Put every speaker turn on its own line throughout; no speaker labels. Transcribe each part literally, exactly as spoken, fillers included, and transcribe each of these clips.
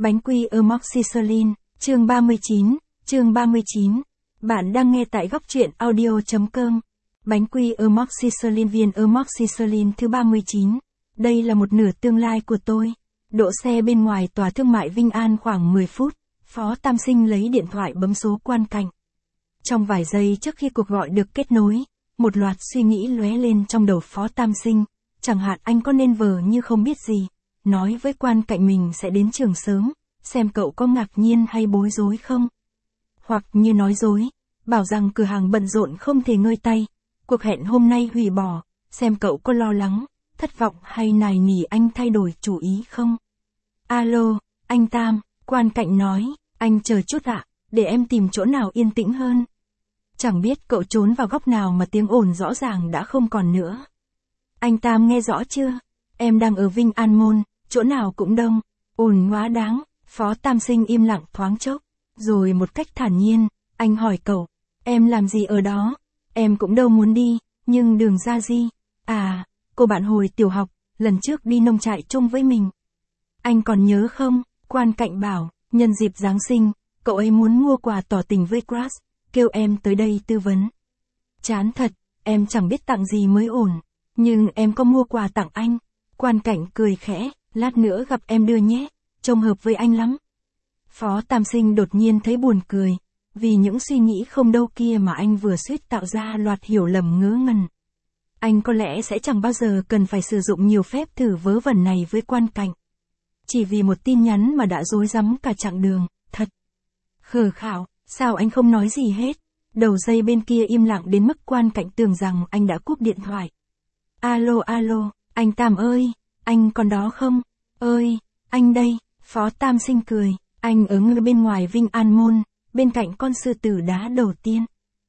Bánh quy amoxicillin, chương ba mươi chín, chương ba mươi chín. Bạn đang nghe tại góc truyện audio.com. Bánh quy amoxicillin, viên amoxicillin thứ ba mươi chín. Đây là một nửa tương lai của tôi. Đỗ xe bên ngoài tòa thương mại Vinh An khoảng mười phút, Phó Tam Sinh lấy điện thoại bấm số quan cảnh. Trong vài giây trước khi cuộc gọi được kết nối, một loạt suy nghĩ lóe lên trong đầu Phó Tam Sinh. Chẳng hạn anh có nên vờ như không biết gì, nói với quan cảnh mình sẽ đến trường sớm, xem cậu có ngạc nhiên hay bối rối không? Hoặc như nói dối, bảo rằng cửa hàng bận rộn không thể ngơi tay, cuộc hẹn hôm nay hủy bỏ, xem cậu có lo lắng, thất vọng hay nài nỉ anh thay đổi chủ ý không? Alo, anh Tam, quan cảnh nói, anh chờ chút ạ, để em tìm chỗ nào yên tĩnh hơn. Chẳng biết cậu trốn vào góc nào mà tiếng ồn rõ ràng đã không còn nữa. Anh Tam nghe rõ chưa? Em đang ở Vinh An Mall, chỗ nào cũng đông, ồn quá đáng. Phó Tam Sinh im lặng thoáng chốc, rồi một cách thản nhiên, anh hỏi cậu, em làm gì ở đó? Em cũng đâu muốn đi, nhưng đường ra gì? À, cô bạn hồi tiểu học, lần trước đi nông trại chung với mình. Anh còn nhớ không? Quan cảnh bảo, nhân dịp Giáng sinh, cậu ấy muốn mua quà tỏ tình với Crush, kêu em tới đây tư vấn. Chán thật, em chẳng biết tặng gì mới ổn, nhưng em có mua quà tặng anh. Quan cảnh cười khẽ, lát nữa gặp em đưa nhé, trông hợp với anh lắm. Phó Tam Sinh đột nhiên thấy buồn cười, vì những suy nghĩ không đâu kia mà anh vừa suýt tạo ra loạt hiểu lầm ngớ ngẩn. Anh có lẽ sẽ chẳng bao giờ cần phải sử dụng nhiều phép thử vớ vẩn này với quan cảnh. Chỉ vì một tin nhắn mà đã rối rắm cả chặng đường, thật. Khờ khảo, sao anh không nói gì hết? Đầu dây bên kia im lặng đến mức quan cảnh tưởng rằng anh đã cúp điện thoại. Alo alo, anh Tam ơi, anh còn đó không? Ơi, anh đây. Phó Tam Sinh cười, anh ở ngay bên ngoài Vinh An Mall, bên cạnh con sư tử đá đầu tiên.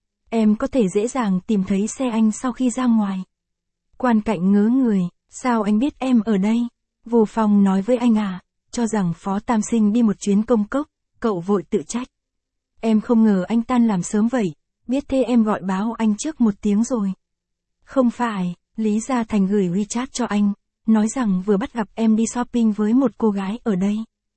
Em có thể dễ dàng tìm thấy xe anh sau khi ra ngoài. Quan cảnh ngớ người, sao anh biết em ở đây? Vô Phong nói với anh à, cho rằng Phó Tam Sinh đi một chuyến công cốc, cậu vội tự trách. Em không ngờ anh tan làm sớm vậy, biết thế em gọi báo anh trước một tiếng rồi. Không phải, Lý Gia Thành gửi WeChat cho anh, nói rằng vừa bắt gặp em đi shopping với một cô gái ở đây.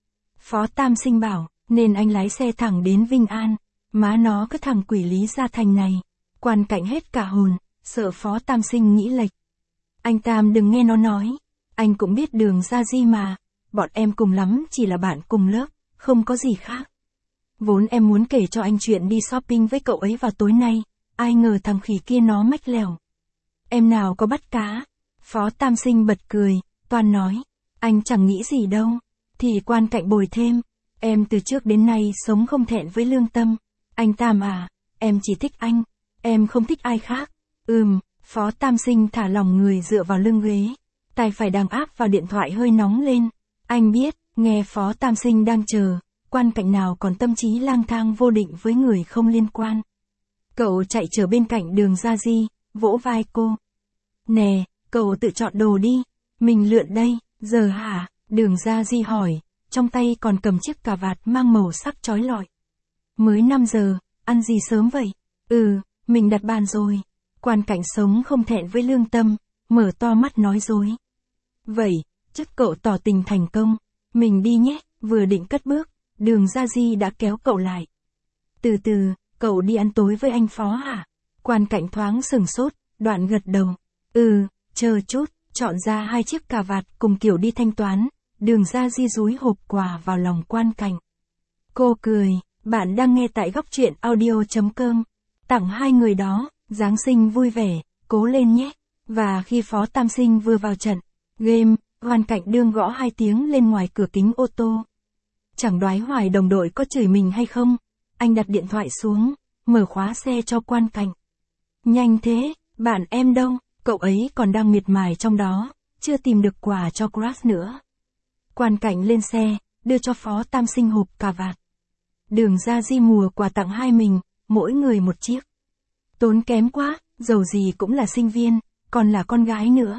Phó Tam Sinh bảo, nên anh lái xe thẳng đến Vinh An, má nó cái thằng quỷ Lý Gia Thành này. Quan cảnh hết cả hồn, sợ Phó Tam Sinh nghĩ lệch. Anh Tam đừng nghe nó nói, anh cũng biết đường ra gì mà, bọn em cùng lắm chỉ là bạn cùng lớp, không có gì khác. Vốn em muốn kể cho anh chuyện đi shopping với cậu ấy vào tối nay, ai ngờ thằng khỉ kia nó mách lèo. Em nào có bắt cá? Phó Tam Sinh bật cười, toan nói, anh chẳng nghĩ gì đâu. Thì quan cảnh bồi thêm, em từ trước đến nay sống không thẹn với lương tâm. Anh Tam à, em chỉ thích anh, em không thích ai khác. Ừm, Phó Tam Sinh thả lỏng người dựa vào lưng ghế, tay phải đang áp vào điện thoại hơi nóng lên. Anh biết, nghe Phó Tam Sinh đang chờ, quan cảnh nào còn tâm trí lang thang vô định với người không liên quan. Cậu chạy trở bên cạnh đường ra di, vỗ vai cô. Nè, cậu tự chọn đồ đi, mình lượn đây, giờ hả? Đường Ra Di hỏi, trong tay còn cầm chiếc cà vạt mang màu sắc chói lọi. Mới năm giờ, ăn gì sớm vậy? Ừ, mình đặt bàn rồi. Quan cảnh sống không thẹn với lương tâm, mở to mắt nói dối. Vậy, chắc cậu tỏ tình thành công, mình đi nhé, vừa định cất bước, Đường Ra Di đã kéo cậu lại. Từ từ, cậu đi ăn tối với anh Phó hả? Quan cảnh thoáng sừng sốt, đoạn gật đầu. Ừ, chờ chút, chọn ra hai chiếc cà vạt cùng kiểu đi thanh toán. Đường Ra Di dúi hộp quà vào lòng quan cảnh. Cô cười, bạn đang nghe tại góc truyện audio.com. Tặng hai người đó, Giáng sinh vui vẻ, cố lên nhé. Và khi Phó Tam Sinh vừa vào trận, game, quan cảnh đương gõ hai tiếng lên ngoài cửa kính ô tô. Chẳng đoái hoài đồng đội có chửi mình hay không, anh đặt điện thoại xuống, mở khóa xe cho quan cảnh. Nhanh thế, bạn em đâu, cậu ấy còn đang miệt mài trong đó, chưa tìm được quà cho Crush nữa. Quan cảnh lên xe, đưa cho Phó Tam Sinh hộp cà vạt. Đường Ra Di mùa quà tặng hai mình, mỗi người một chiếc. Tốn kém quá, dầu gì cũng là sinh viên, còn là con gái nữa.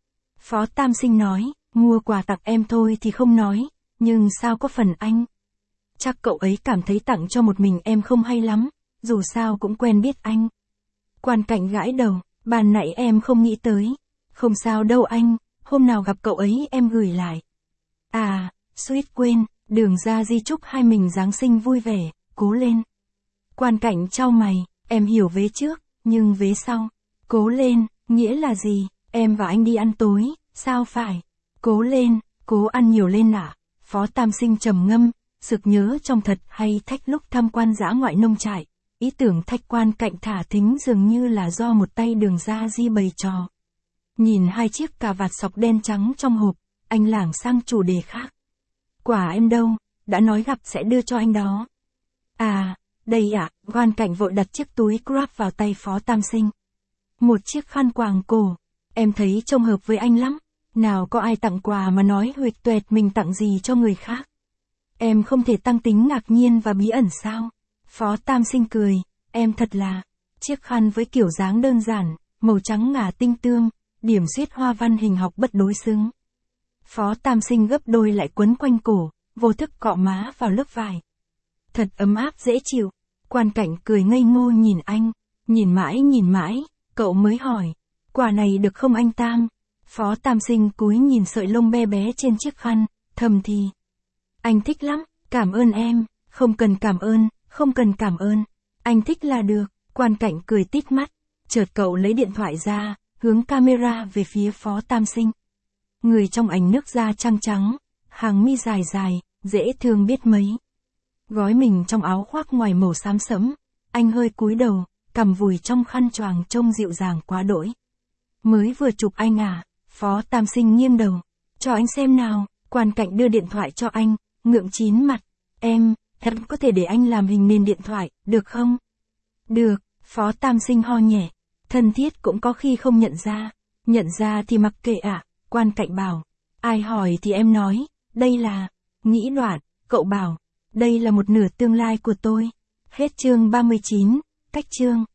Phó Tam Sinh nói, mua quà tặng em thôi thì không nói, nhưng sao có phần anh? Chắc cậu ấy cảm thấy tặng cho một mình em không hay lắm, dù sao cũng quen biết anh. Quan cảnh gãi đầu, ban nãy em không nghĩ tới. Không sao đâu anh, hôm nào gặp cậu ấy em gửi lại. À, suýt quên, Đường Gia Di chúc hai mình Giáng sinh vui vẻ, cố lên. Quan Cảnh chau mày, em hiểu vế trước, nhưng vế sau. Cố lên, nghĩa là gì? Em và anh đi ăn tối, sao phải? Cố lên, cố ăn nhiều lên ạ. Phó Tam Sinh trầm ngâm, sực nhớ trong Thật hay Thách lúc tham quan dã ngoại nông trại. Ý tưởng thách Quan Cảnh thả thính dường như là do một tay Đường Gia Di bày trò. Nhìn hai chiếc cà vạt sọc đen trắng trong hộp, anh lảng sang chủ đề khác. Quả em đâu, đã nói gặp sẽ đưa cho anh đó. À, đây ạ, à, Quan Cảnh vội đặt chiếc túi Grab vào tay Phó Tam Sinh. Một chiếc khăn quàng cổ, em thấy trông hợp với anh lắm. Nào có ai tặng quà mà nói huỵch toẹt mình tặng gì cho người khác. Em không thể tăng tính ngạc nhiên và bí ẩn sao? Phó Tam Sinh cười, em thật là. Chiếc khăn với kiểu dáng đơn giản, màu trắng ngà tinh tươm, điểm xuyết hoa văn hình học bất đối xứng. Phó Tam Sinh gấp đôi lại quấn quanh cổ, vô thức cọ má vào lớp vải. Thật ấm áp dễ chịu. Quan Cảnh cười ngây ngô nhìn anh, nhìn mãi nhìn mãi, cậu mới hỏi, quà này được không anh Tam? Phó Tam Sinh cúi nhìn sợi lông be bé trên chiếc khăn, thầm thì. Anh thích lắm, cảm ơn em, không cần cảm ơn, không cần cảm ơn. Anh thích là được, Quan Cảnh cười tít mắt, chợt cậu lấy điện thoại ra, hướng camera về phía Phó Tam Sinh. Người trong ảnh nước da trắng trắng, hàng mi dài dài, dễ thương biết mấy. Gói mình trong áo khoác ngoài màu xám sẫm, anh hơi cúi đầu, cằm vùi trong khăn choàng trông dịu dàng quá đỗi. Mới vừa chụp anh à? Phó Tam Sinh nghiêng đầu, cho anh xem nào. Quan Cảnh đưa điện thoại cho anh, ngượng chín mặt. Em, em có thể để anh làm hình nền điện thoại, được không? Được, Phó Tam Sinh ho nhẹ. Thân thiết cũng có khi không nhận ra. Nhận ra thì mặc kệ ạ, à? Quan Cảnh bảo. Ai hỏi thì em nói, đây là. Nghĩ đoạn, cậu bảo, đây là một nửa tương lai của tôi. Hết chương ba mươi chín, cách chương.